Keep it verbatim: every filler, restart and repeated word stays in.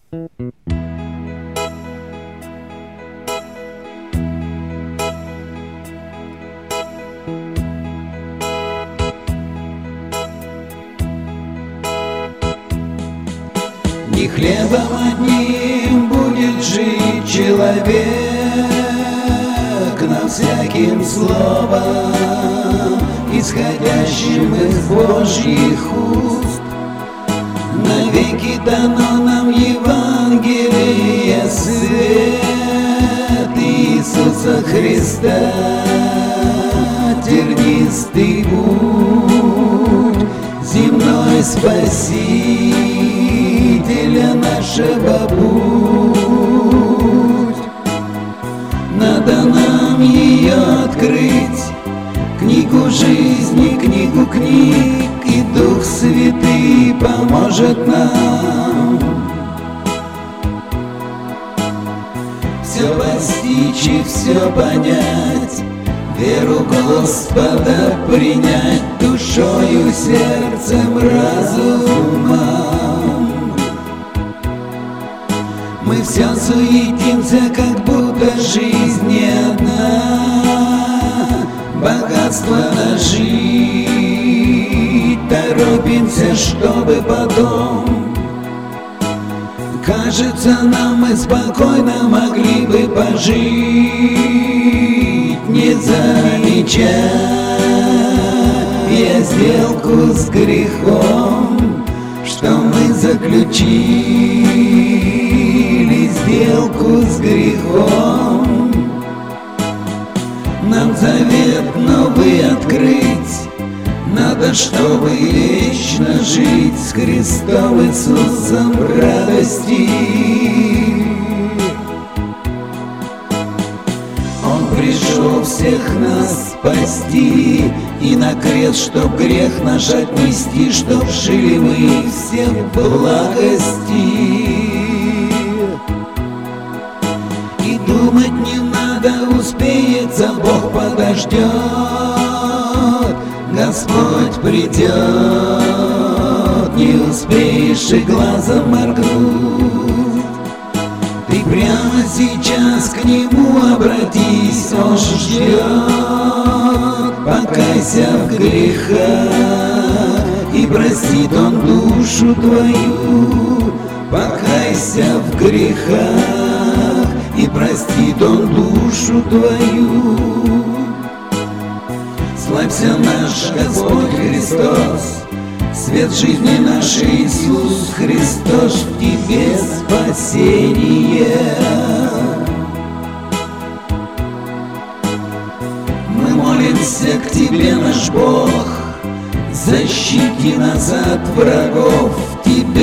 Не хлебом одним будет жить человек, но всяким словом, исходящим из Божьих уст. Навеки дано нам Евангелие, свет Иисуса Христа, тернистый путь, земной Спасителя нашего путь. Надо нам ее открыть, книгу жизни, книгу книг, и Дух Святый поможет нам все постичь и все понять, веру Господа принять душою, сердцем, разумом. Мы все суетимся, как будто жизнь не одна, богатство нажить, торопимся, чтобы потом. Кажется, нам мы спокойно могли бы пожить, не замечая сделку с грехом, что мы заключили сделку с грехом. Нам завет новый открыть, надо, чтобы вечно жить с Христом Иисусом в радости. Он пришел всех нас спасти, и на крест, чтоб грех наш отнести, чтоб жили мы все в благости. И думать не надо, успеется, Бог подождет, Господь придет, не успеешь и глазом моргнуть. Ты прямо сейчас к Нему обратись, Он ждет. Покайся в грехах, и простит Он душу твою. Покайся в грехах, и простит Он душу твою. Славься наш Господь Христос, свет жизни нашей Иисус Христос, в Тебе спасение. Мы молимся к Тебе, наш Бог, защити нас от врагов, в Тебе